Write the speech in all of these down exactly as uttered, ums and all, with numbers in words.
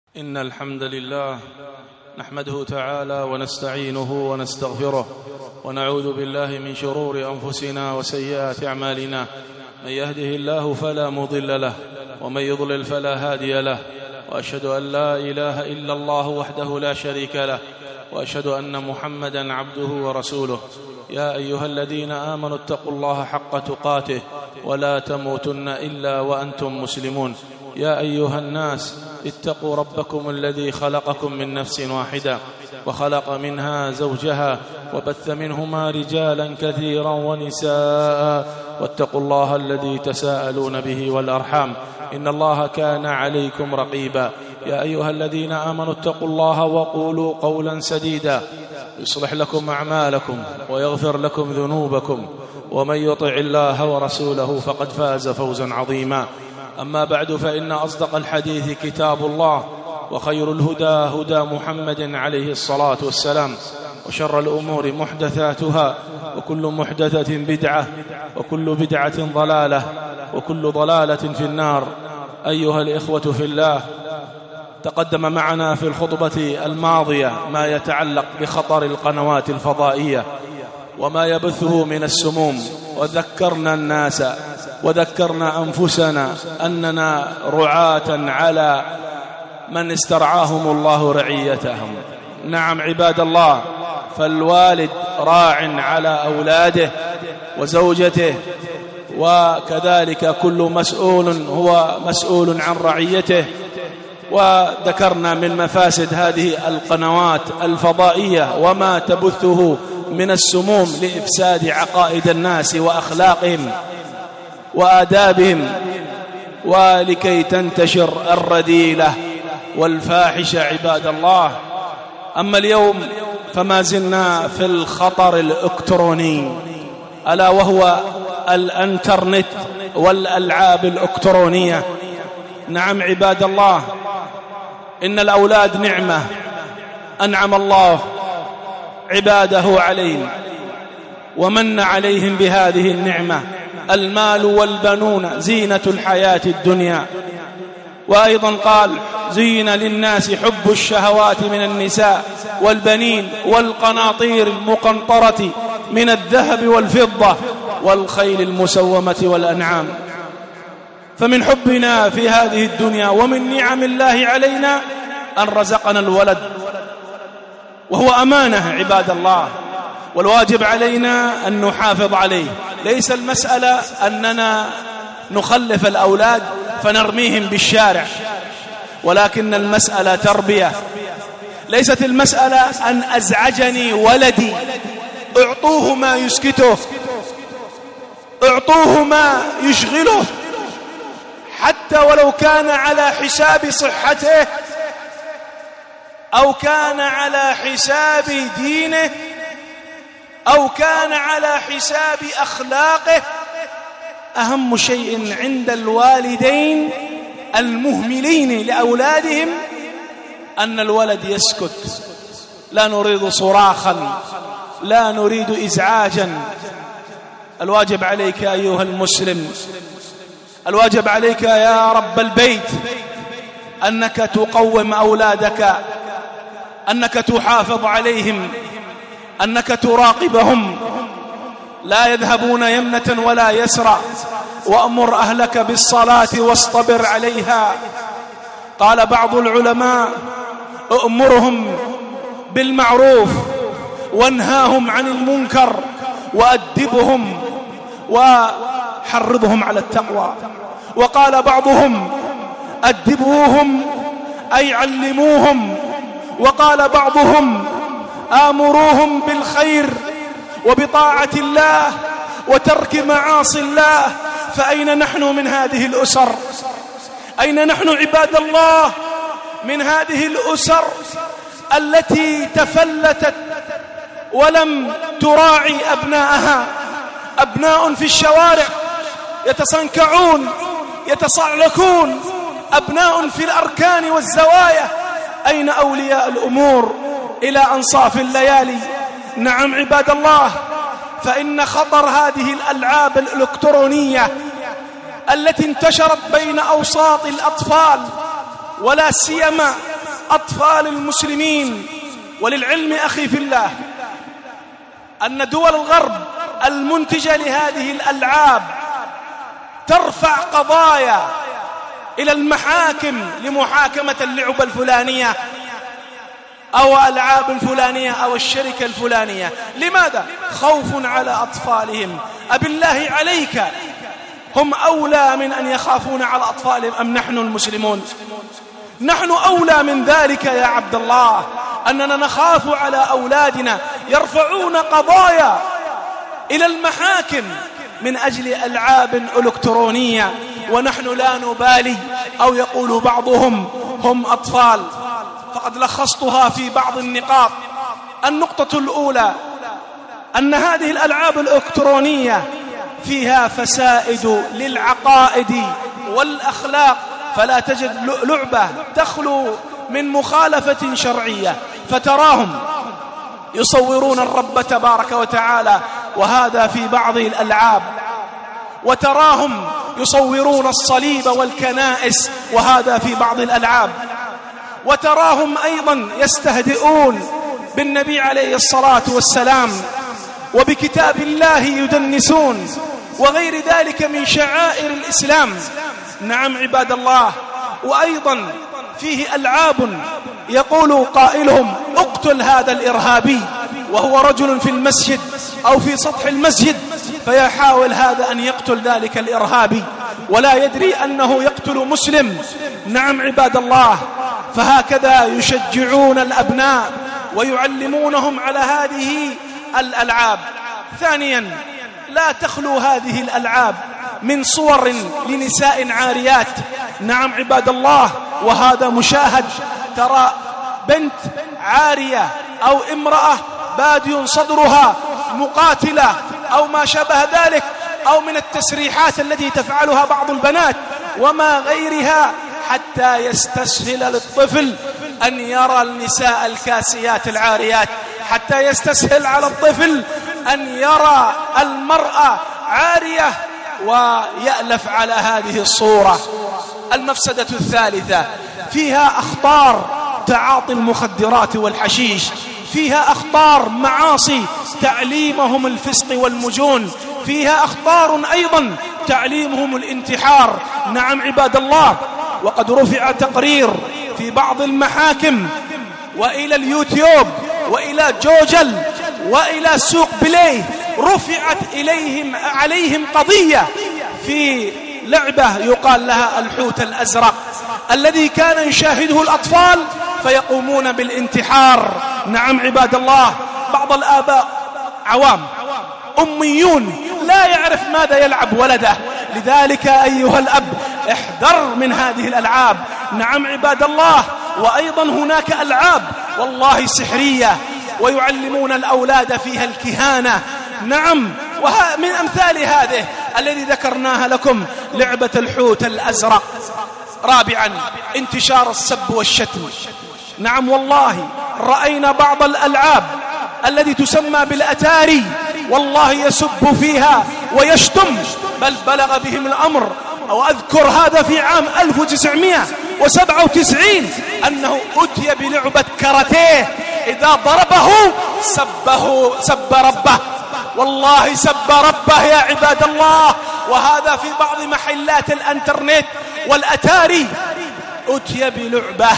إن الحمد لله نحمده تعالى ونستعينه ونستغفره ونعوذ بالله من شرور أنفسنا وسيئات أعمالنا. من يهده الله فلا مضل له ومن يضلل فلا هادي له، وأشهد أن لا إله إلا الله وحده لا شريك له، وأشهد أن محمدا عبده ورسوله. يا أيها الذين آمنوا اتقوا الله حق تقاته ولا تموتن إلا وأنتم مسلمون. يا أيها الناس اتقوا ربكم الذي خلقكم من نفس واحدة وخلق منها زوجها وبث منهما رجالا كثيرا ونساء، واتقوا الله الذي تساءلون به والأرحام إن الله كان عليكم رقيبا. يا أيها الذين آمنوا اتقوا الله وقولوا قولا سديدا يصلح لكم أعمالكم ويغفر لكم ذنوبكم، ومن يطع الله ورسوله فقد فاز فوزا عظيما. أما بعد، فإن أصدق الحديث كتاب الله، وخير الهدى هدى محمد عليه الصلاة والسلام، وشر الأمور محدثاتها، وكل محدثة بدعة، وكل بدعة ضلالة، وكل ضلالة في النار. أيها الإخوة في الله، تقدم معنا في الخطبة الماضية ما يتعلق بخطر القنوات الفضائية وما يبثه من السموم، وذكرنا الناس وذكرنا أنفسنا أننا رعاة على من استرعاهم الله رعيتهم. نعم عباد الله، فالوالد راع على أولاده وزوجته، وكذلك كل مسؤول هو مسؤول عن رعيته. وذكرنا من مفاسد هذه القنوات الفضائية وما تبثه من السموم لإفساد عقائد الناس وأخلاقهم وآدابهم، ولكي تنتشر الرذيلة والفاحشة عباد الله. أما اليوم فما زلنا في الخطر الإلكتروني، ألا وهو الانترنت والألعاب الإلكترونية. نعم عباد الله، إن الأولاد نعمة أنعم الله عباده عليهم ومن عليهم بهذه النعمة. المال والبنون زينة الحياة الدنيا. وأيضا قال: زين للناس حب الشهوات من النساء والبنين والقناطير المقنطرة من الذهب والفضة والخيل المسومة والأنعام. فمن حبنا في هذه الدنيا ومن نعم الله علينا أن رزقنا الولد، وهو أمانة عباد الله، والواجب علينا أن نحافظ عليه. ليس المسألة أننا نخلف الأولاد فنرميهم بالشارع، ولكن المسألة تربية. ليست المسألة أن أزعجني ولدي، اعطوه ما يسكته، اعطوه ما يشغله، حتى ولو كان على حساب صحته أو كان على حساب دينه أو كان على حساب أخلاقه. أهم شيء عند الوالدين المهملين لأولادهم أن الولد يسكت. لا نريد صراخا، لا نريد إزعاجا. الواجب عليك أيها المسلم، الواجب عليك يا رب البيت أنك تقوم أولادك، أنك تحافظ عليهم، أنك تراقبهم، لا يذهبون يمنة ولا يسرى. وأمر أهلك بالصلاة واصطبر عليها. قال بعض العلماء: أأمرهم بالمعروف وانهاهم عن المنكر وأدبهم وحرضهم على التقوى. وقال بعضهم: أدبوهم أي علموهم. وقال بعضهم: آمروهم بالخير وبطاعة الله وترك معاصي الله. فأين نحن من هذه الأسر؟ أين نحن عباد الله من هذه الأسر التي تفلتت ولم تراعي أبناءها؟ أبناء في الشوارع يتصنكعون يتصعلكون، أبناء في الأركان والزوايا. أين أولياء الأمور إلى أنصاف الليالي؟ نعم عباد الله، فإن خطر هذه الألعاب الإلكترونية التي انتشرت بين أوساط الأطفال ولا سيما أطفال المسلمين. وللعلم أخي في الله أن دول الغرب المنتجة لهذه الألعاب ترفع قضايا إلى المحاكم لمحاكمة اللعبة الفلانية أو ألعاب الفلانية أو الشركة الفلانية. لماذا؟ خوف على أطفالهم. أبالله عليك، هم أولى من أن يخافون على أطفالهم أم نحن المسلمون؟ نحن أولى من ذلك يا عبد الله، أننا نخاف على أولادنا يرفعون قضايا إلى المحاكم من أجل ألعاب إلكترونية ونحن لا نبالي. أو يقول بعضهم هم أطفال. فقد لخصتها في بعض النقاط. النقطة الأولى أن هذه الألعاب الإلكترونية فيها فسائد للعقائد والأخلاق، فلا تجد لعبة تخلو من مخالفة شرعية. فتراهم يصورون الرب تبارك وتعالى وهذا في بعض الألعاب، وتراهم يصورون الصليب والكنائس وهذا في بعض الألعاب، وتراهم أيضا يستهدئون بالنبي عليه الصلاة والسلام وبكتاب الله يدنسون وغير ذلك من شعائر الإسلام. نعم عباد الله. وأيضا فيه ألعاب يقول قائلهم اقتل هذا الإرهابي وهو رجل في المسجد أو في سطح المسجد، فيحاول هذا أن يقتل ذلك الإرهابي ولا يدري أنه يقتل مسلم. نعم عباد الله. فهكذا يشجعون الأبناء ويعلمونهم على هذه الألعاب. ثانيا، لا تخلو هذه الألعاب من صور لنساء عاريات. نعم عباد الله، وهذا مشاهد. ترى بنت عارية أو امرأة بادي صدرها مقاتلة أو ما شابه ذلك، أو من التسريحات التي تفعلها بعض البنات وما غيرها، حتى يستسهل للطفل أن يرى النساء الكاسيات العاريات، حتى يستسهل على الطفل أن يرى المرأة عارية ويألف على هذه الصورة. المفسدة الثالثة، فيها أخطار تعاطي المخدرات والحشيش، فيها أخطار معاصي تعليمهم الفسق والمجون، فيها أخطار أيضا تعليمهم الانتحار. نعم عباد الله. وقد رفع تقرير في بعض المحاكم وإلى اليوتيوب وإلى جوجل وإلى سوق بلاي، رفعت إليهم عليهم قضية في لعبة يقال لها الحوت الأزرق، الذي كان يشاهده الأطفال فيقومون بالانتحار. نعم عباد الله. بعض الآباء عوام أميون لا يعرف ماذا يلعب ولده، لذلك أيها الأب احذر من هذه الألعاب. نعم عباد الله. وأيضا هناك ألعاب والله سحرية ويعلمون الأولاد فيها الكهانة. نعم. ومن أمثال هذه الذي ذكرناها لكم لعبة الحوت الأزرق. رابعا، انتشار السب والشتم. نعم والله رأينا بعض الألعاب التي تسمى بالأتاري، والله يسب فيها ويشتم، بل بلغ بهم الأمر، وأذكر هذا في عام ألف وتسعمائة وسبعة وتسعين أنه أتي بلعبة كاراتيه إذا ضربه سبه سب ربه، والله سب ربه يا عباد الله. وهذا في بعض محلات الانترنت والأتاري. أتي بلعبة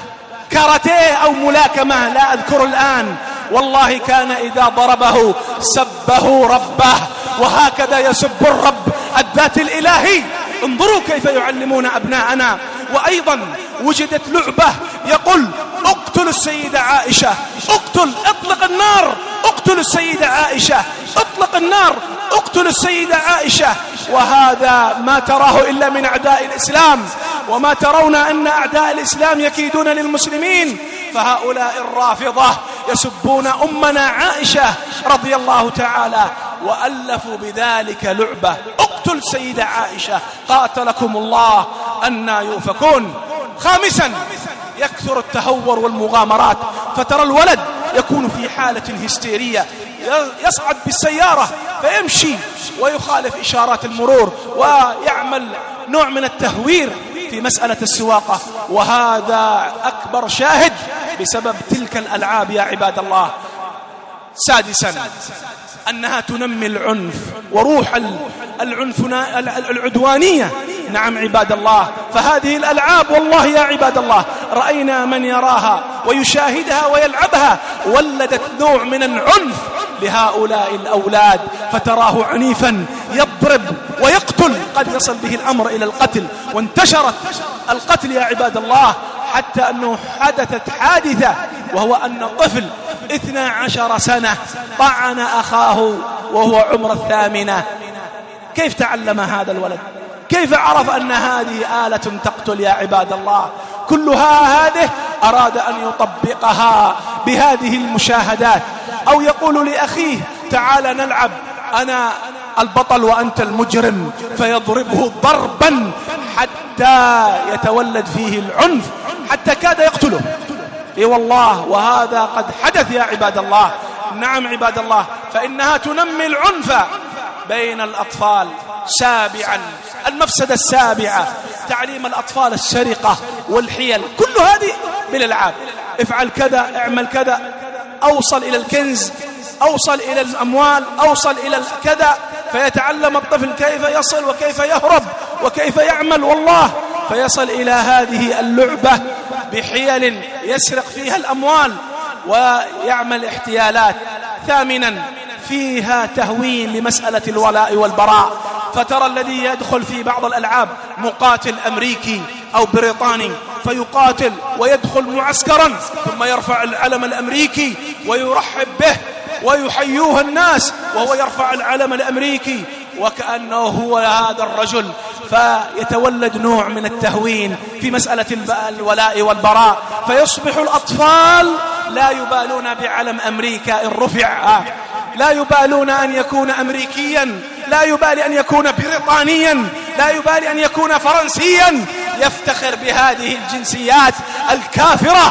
كاراتيه أو ملاكمة لا أذكر الآن، والله كان إذا ضربه سبه ربه، وهكذا يسب الرب الذات الإلهي. انظروا كيف يعلمون أبناءنا. وأيضا وجدت لعبة يقول اقتل السيدة عائشة، اقتل، اطلق النار، اقتل السيدة عائشة، اطلق النار، اقتل السيدة عائشة. وهذا ما تراه إلا من أعداء الإسلام، وما ترون أن أعداء الإسلام يكيدون للمسلمين. فهؤلاء الرافضة يسبون أمنا عائشة رضي الله تعالى، وألفوا بذلك لعبة اقتل سيدة عائشة. قاتلكم الله أنى يؤفكون. خامسا، يكثر التهور والمغامرات، فترى الولد يكون في حالة هستيرية، يصعد بالسيارة فيمشي ويخالف إشارات المرور ويعمل نوع من التهوير في مسألة السواقة، وهذا أكبر شاهد بسبب تلك الألعاب يا عباد الله. سادسا أنها تنمي العنف وروح العدوانية. نعم عباد الله، فهذه الألعاب والله يا عباد الله رأينا من يراها ويشاهدها ويلعبها ولدت نوع من العنف لهؤلاء الأولاد، فتراه عنيفا يضرب ويقتل، قد يصل به الأمر إلى القتل، وانتشرت القتل يا عباد الله حتى أنه حدثت حادثة، وهو أن طفل اثنى عشر سنة طعن أخاه وهو عمر الثامنة. كيف تعلم هذا الولد؟ كيف عرف أن هذه آلة تقتل يا عباد الله؟ كلها هذه أراد أن يطبقها بهذه المشاهدات، أو يقول لأخيه تعال نلعب، أنا البطل وأنت المجرم، فيضربه ضربا حتى يتولد فيه العنف حتى كاد يقتله. اي والله، وهذا قد حدث يا عباد الله. نعم عباد الله، فإنها تنمي العنف بين الأطفال. سابعا، المفسدة السابعة تعليم الأطفال السرقة والحيل، كل هذه بالألعاب. افعل كذا، اعمل كذا، أوصل إلى الكنز، أوصل إلى الأموال، أوصل إلى كذا، فيتعلم الطفل كيف يصل وكيف يهرب وكيف يعمل، والله فيصل إلى هذه اللعبة بحيل يسرق فيها الأموال ويعمل احتيالات. ثامنا، فيها تهوين لمسألة الولاء والبراء، فترى الذي يدخل في بعض الألعاب مقاتل أمريكي أو بريطاني فيقاتل ويدخل معسكرا ثم يرفع العلم الأمريكي ويرحب به ويحيوه الناس وهو يرفع العلم الأمريكي وكأنه هو هذا الرجل، فيتولد نوع من التهوين في مسألة الولاء والبراء، فيصبح الأطفال لا يبالون بعلم أمريكا إن رفع، لا يبالون أن يكون أمريكيا، لا يبالي أن يكون بريطانيا، لا يبالي أن يكون فرنسيا، يفتخر بهذه الجنسيات الكافرة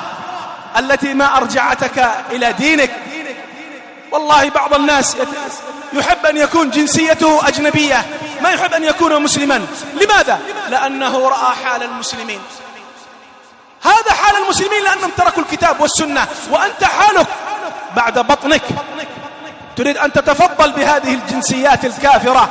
التي ما أرجعتك إلى دينك. والله بعض الناس يحب أن يكون جنسيته أجنبية، ما يحب أن يكون مسلما. لماذا؟ لأنه رأى حال المسلمين. هذا حال المسلمين لأنهم تركوا الكتاب والسنة، وأنت حالك بعد بطنك تريد أن تتفضل بهذه الجنسيات الكافرة.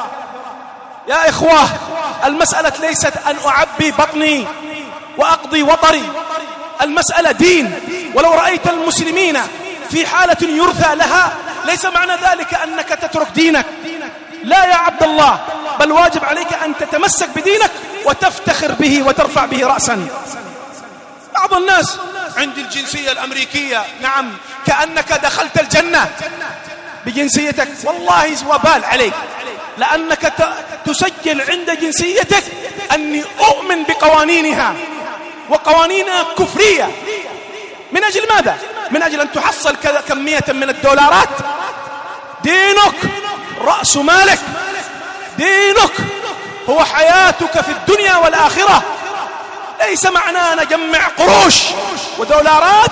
يا إخوة، المسألة ليست أن أعبي بطني وأقضي وطري، المسألة دين. ولو رأيت المسلمين في حالة يرثى لها ليس معنى ذلك أنك تترك دينك، لا يا عبد الله، بل واجب عليك أن تتمسك بدينك وتفتخر به وترفع به رأسا. بعض الناس عند الجنسية الأمريكية، نعم، كأنك دخلت الجنة بجنسيتك، والله وبال عليك، لأنك تسجل عند جنسيتك أني أؤمن بقوانينها وقوانينها كفرية. من أجل ماذا؟ من أجل أن تحصل كمية من الدولارات. دينك رأس مالك، دينك هو حياتك في الدنيا والآخرة، ليس معناه أن أجمع قروش ودولارات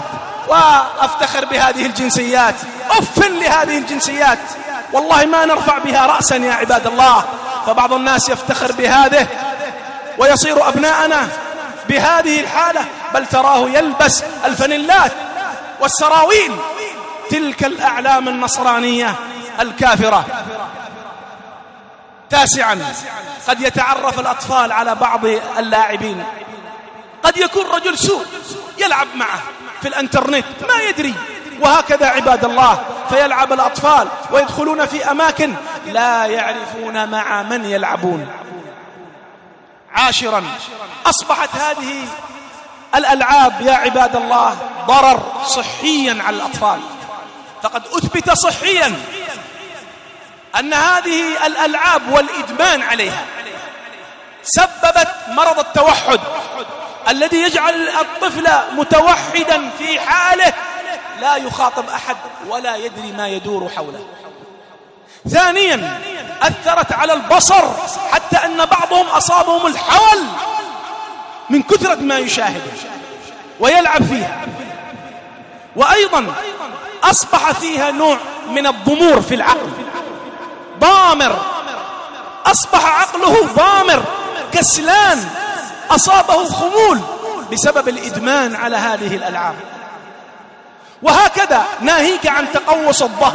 وأفتخر بهذه الجنسيات. أفن لهذه الجنسيات، والله ما نرفع بها رأسا يا عباد الله. فبعض الناس يفتخر بهذه ويصير أبناءنا بهذه الحالة، بل تراه يلبس الفانيلات والسراويل، تلك الأعلام النصرانية الكافرة. تاسعا، قد يتعرف الأطفال على بعض اللاعبين، قد يكون رجل سوء يلعب معه في الانترنت ما يدري، وهكذا عباد الله، فيلعب الأطفال ويدخلون في أماكن لا يعرفون مع من يلعبون. عاشرا، أصبحت هذه الألعاب يا عباد الله ضرر صحيا على الأطفال، فقد أثبت صحيا أن هذه الألعاب والإدمان عليها سببت مرض التوحد الذي يجعل الطفل متوحدا في حاله لا يخاطب أحد ولا يدري ما يدور حوله. ثانيا، أثرت على البصر حتى أن بعضهم أصابهم الحول من كثرة ما يشاهد ويلعب فيها. وأيضا أصبح فيها نوع من الضمور في العقل، ضامر، أصبح عقله ضامر كسلان أصابه خمول بسبب الإدمان على هذه الألعاب. وهكذا ناهيك عن تقوس الظهر،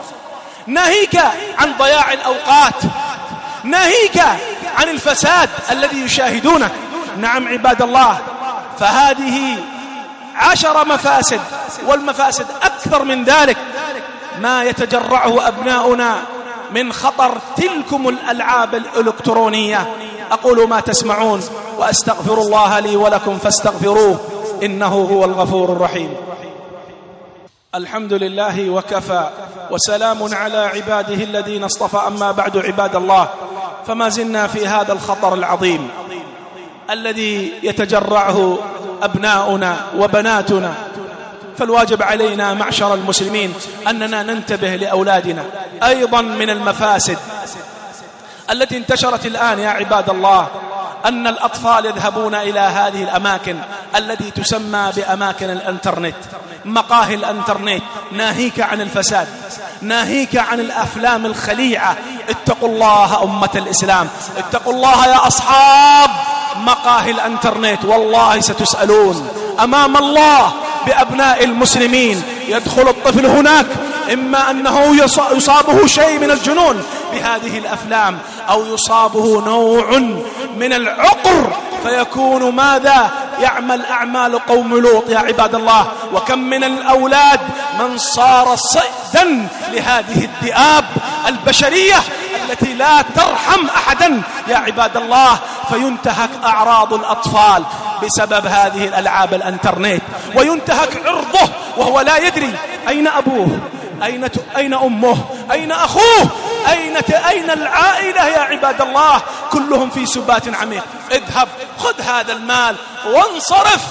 ناهيك عن ضياع الأوقات، ناهيك عن الفساد الذي يشاهدونه. نعم عباد الله، فهذه عشر مفاسد، والمفاسد أكثر من ذلك ما يتجرعه أبناؤنا من خطر تلكم الألعاب الإلكترونية. أقول ما تسمعون وأستغفر الله لي ولكم فاستغفروه إنه هو الغفور الرحيم. الحمد لله وكفى، وسلام على عباده الذين اصطفى، أما بعد عباد الله، فما زلنا في هذا الخطر العظيم الذي يتجرعه أبناؤنا وبناتنا. فالواجب علينا معشر المسلمين أننا ننتبه لأولادنا. أيضا من المفاسد التي انتشرت الآن يا عباد الله أن الأطفال يذهبون إلى هذه الأماكن التي تسمى بأماكن الإنترنت، مقاهي الإنترنت. ناهيك عن الفساد، ناهيك عن الأفلام الخليعة. اتقوا الله أمة الإسلام، اتقوا الله يا أصحاب مقاهي الإنترنت، والله ستسألون أمام الله بأبناء المسلمين. يدخل الطفل هناك، إما أنه يصابه شيء من الجنون بهذه الأفلام، أو يصابه نوع من العقر فيكون ماذا؟ يعمل أعمال قوم لوط يا عباد الله. وكم من الأولاد من صار صيدا لهذه الذئاب البشرية التي لا ترحم أحدا يا عباد الله، فينتهك أعراض الأطفال بسبب هذه الألعاب الانترنت، وينتهك عرضه وهو لا يدري أين أبوه، أين أين أمه، أين أخوه، أين أين العائلة يا عباد الله. كلهم في سبات عميق. اذهب خذ هذا المال وانصرف،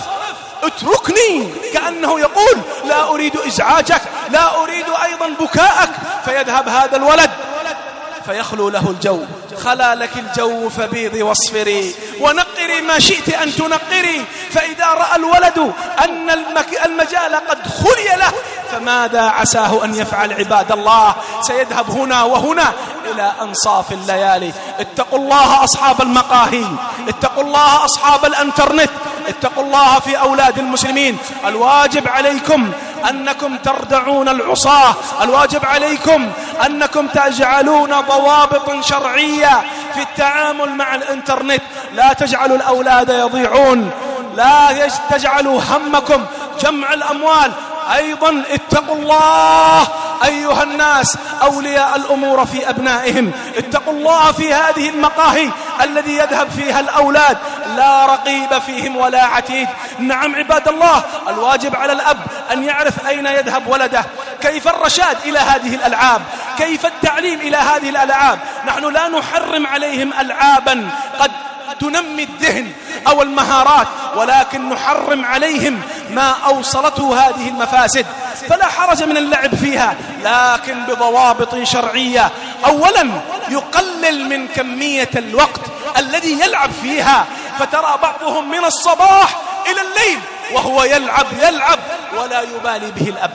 اتركني، كأنه يقول لا أريد إزعاجك، لا أريد أيضا بكاءك. فيذهب هذا الولد فيخلو له الجو. خلا لك الجو فبيضي واصفري ونقري ما شئت أن تنقري. فإذا رأى الولد أن المجال قد خلي له فماذا عساه أن يفعل عباد الله؟ سيذهب هنا وهنا إلى أنصاف الليالي. اتقوا الله أصحاب المقاهي، اتقوا الله أصحاب الانترنت، اتقوا الله في أولاد المسلمين. الواجب عليكم أنكم تردعون العصاة، الواجب عليكم أنكم تجعلون ضوابط شرعية في التعامل مع الانترنت. لا تجعلوا الأولاد يضيعون، لا تجعلوا همكم جمع الأموال. أيضا اتقوا الله أيها الناس أولياء الأمور في أبنائهم، اتقوا الله في هذه المقاهي الذي يذهب فيها الأولاد، لا رقيب فيهم ولا عتيد. نعم عباد الله، الواجب على الأب أن يعرف أين يذهب ولده، كيف الرشاد إلى هذه الألعاب، كيف التعليم إلى هذه الألعاب. نحن لا نحرم عليهم ألعابا قد تنمي الذهن أو المهارات، ولكن نحرم عليهم ما أوصلته هذه المفاسد. فلا حرج من اللعب فيها، لكن بضوابط شرعية. أولا يقلل من كمية الوقت الذي يلعب فيها، فترى بعضهم من الصباح إلى الليل وهو يلعب يلعب ولا يبالي به الأب.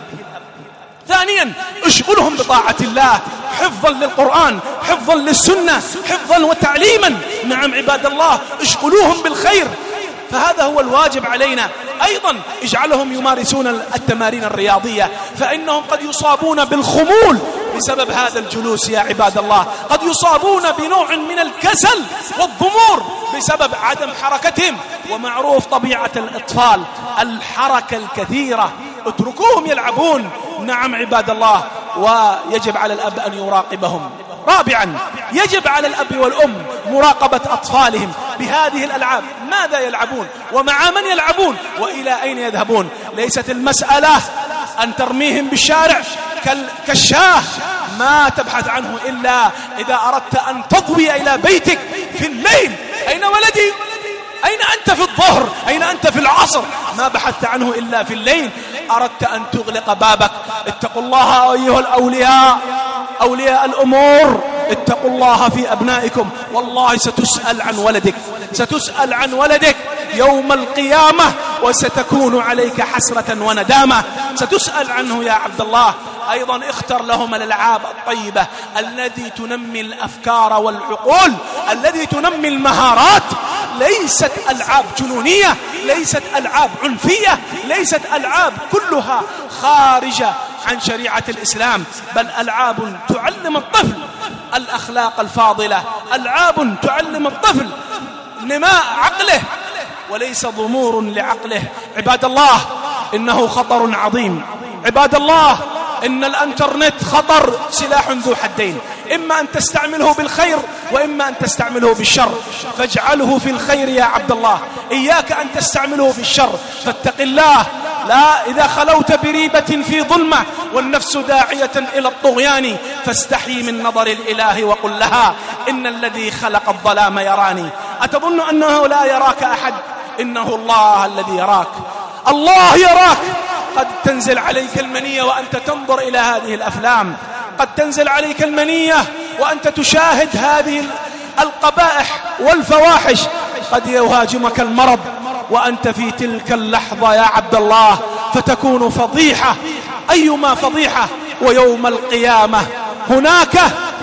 ثانيا اشغلهم بطاعة الله، حفظا للقرآن، حفظا للسنة، حفظا وتعليما. نعم عباد الله، اشغلوهم بالخير، فهذا هو الواجب علينا. أيضا اجعلهم يمارسون التمارين الرياضية، فإنهم قد يصابون بالخمول بسبب هذا الجلوس يا عباد الله، قد يصابون بنوع من الكسل والضمور بسبب عدم حركتهم. ومعروف طبيعة الأطفال الحركة الكثيرة، اتركوهم يلعبون. نعم عباد الله، ويجب على الأب أن يراقبهم. رابعا يجب على الأب والأم مراقبة أطفالهم بهذه الألعاب، ماذا يلعبون ومع من يلعبون وإلى أين يذهبون. ليست المسألة أن ترميهم بالشارع كالشاه، ما تبحث عنه إلا إذا أردت أن تضوي إلى بيتك في الليل. أين ولدي؟ أين أنت في الظهر؟ أين أنت في العصر؟ ما بحثت عنه إلا في الليل. أردت أن تغلق بابك. اتقوا الله أيها الأولياء، أولياء الأمور، اتقوا الله في أبنائكم. والله ستسأل عن ولدك، ستسأل عن ولدك يوم القيامة، وستكون عليك حسرة وندامة. ستسأل عنه يا عبد الله. أيضا اختر لهم الألعاب الطيبة التي تنمي الأفكار والعقول، التي تنمي المهارات. ليست ألعاب جنونية، ليست ألعاب عنفية، ليست ألعاب كلها خارجة عن شريعة الإسلام، بل ألعاب تعلم الطفل الأخلاق الفاضلة، ألعاب تعلم الطفل نماء عقله وليس ضمور لعقله. عباد الله، إنه خطر عظيم. عباد الله، إن الانترنت خطر سلاح ذو حدين، إما أن تستعمله بالخير وإما أن تستعمله بالشر، فاجعله في الخير يا عبد الله، إياك أن تستعمله في الشر. فاتق الله، لا إذا خلوت بريبة في ظلمة والنفس داعية إلى الطغيان فاستحي من نظر الإله وقل لها إن الذي خلق الظلام يراني. أتظن أنه لا يراك أحد؟ إنه الله الذي يراك، الله يراك. قد تنزل عليك المنية وأنت تنظر إلى هذه الأفلام، قد تنزل عليك المنية وأنت تشاهد هذه القبائح والفواحش، قد يهاجمك المرض وأنت في تلك اللحظة يا عبد الله فتكون فضيحة، أيما فضيحة. ويوم القيامة هناك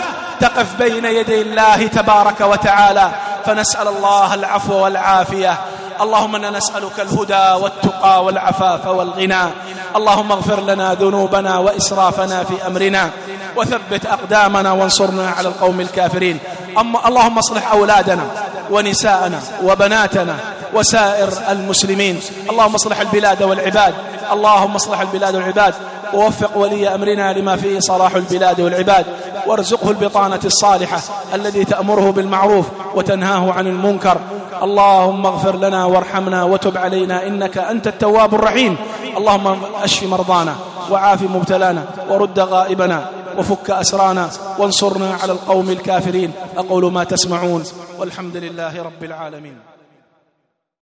تقف بين يدي الله تبارك وتعالى، فنسأل الله العفو والعافية. اللهم إنا نسألك الهدى والتقى والعفاف والغنى. اللهم اغفر لنا ذنوبنا وإسرافنا في أمرنا وثبت أقدامنا وانصرنا على القوم الكافرين. أما اللهم اصلح أولادنا ونساءنا وبناتنا وسائر المسلمين. اللهم اصلح البلاد والعباد، اللهم اصلح البلاد والعباد، ووفق ولي أمرنا لما فيه صلاح البلاد والعباد، وارزقه البطانة الصالحة الذي تأمره بالمعروف وتنهاه عن المنكر. اللهم اغفر لنا وارحمنا وتب علينا إنك أنت التواب الرحيم. اللهم اشف مرضانا وعاف مبتلانا ورد غائبنا وفك أسرانا وانصرنا على القوم الكافرين. أقول ما تسمعون والحمد لله رب العالمين.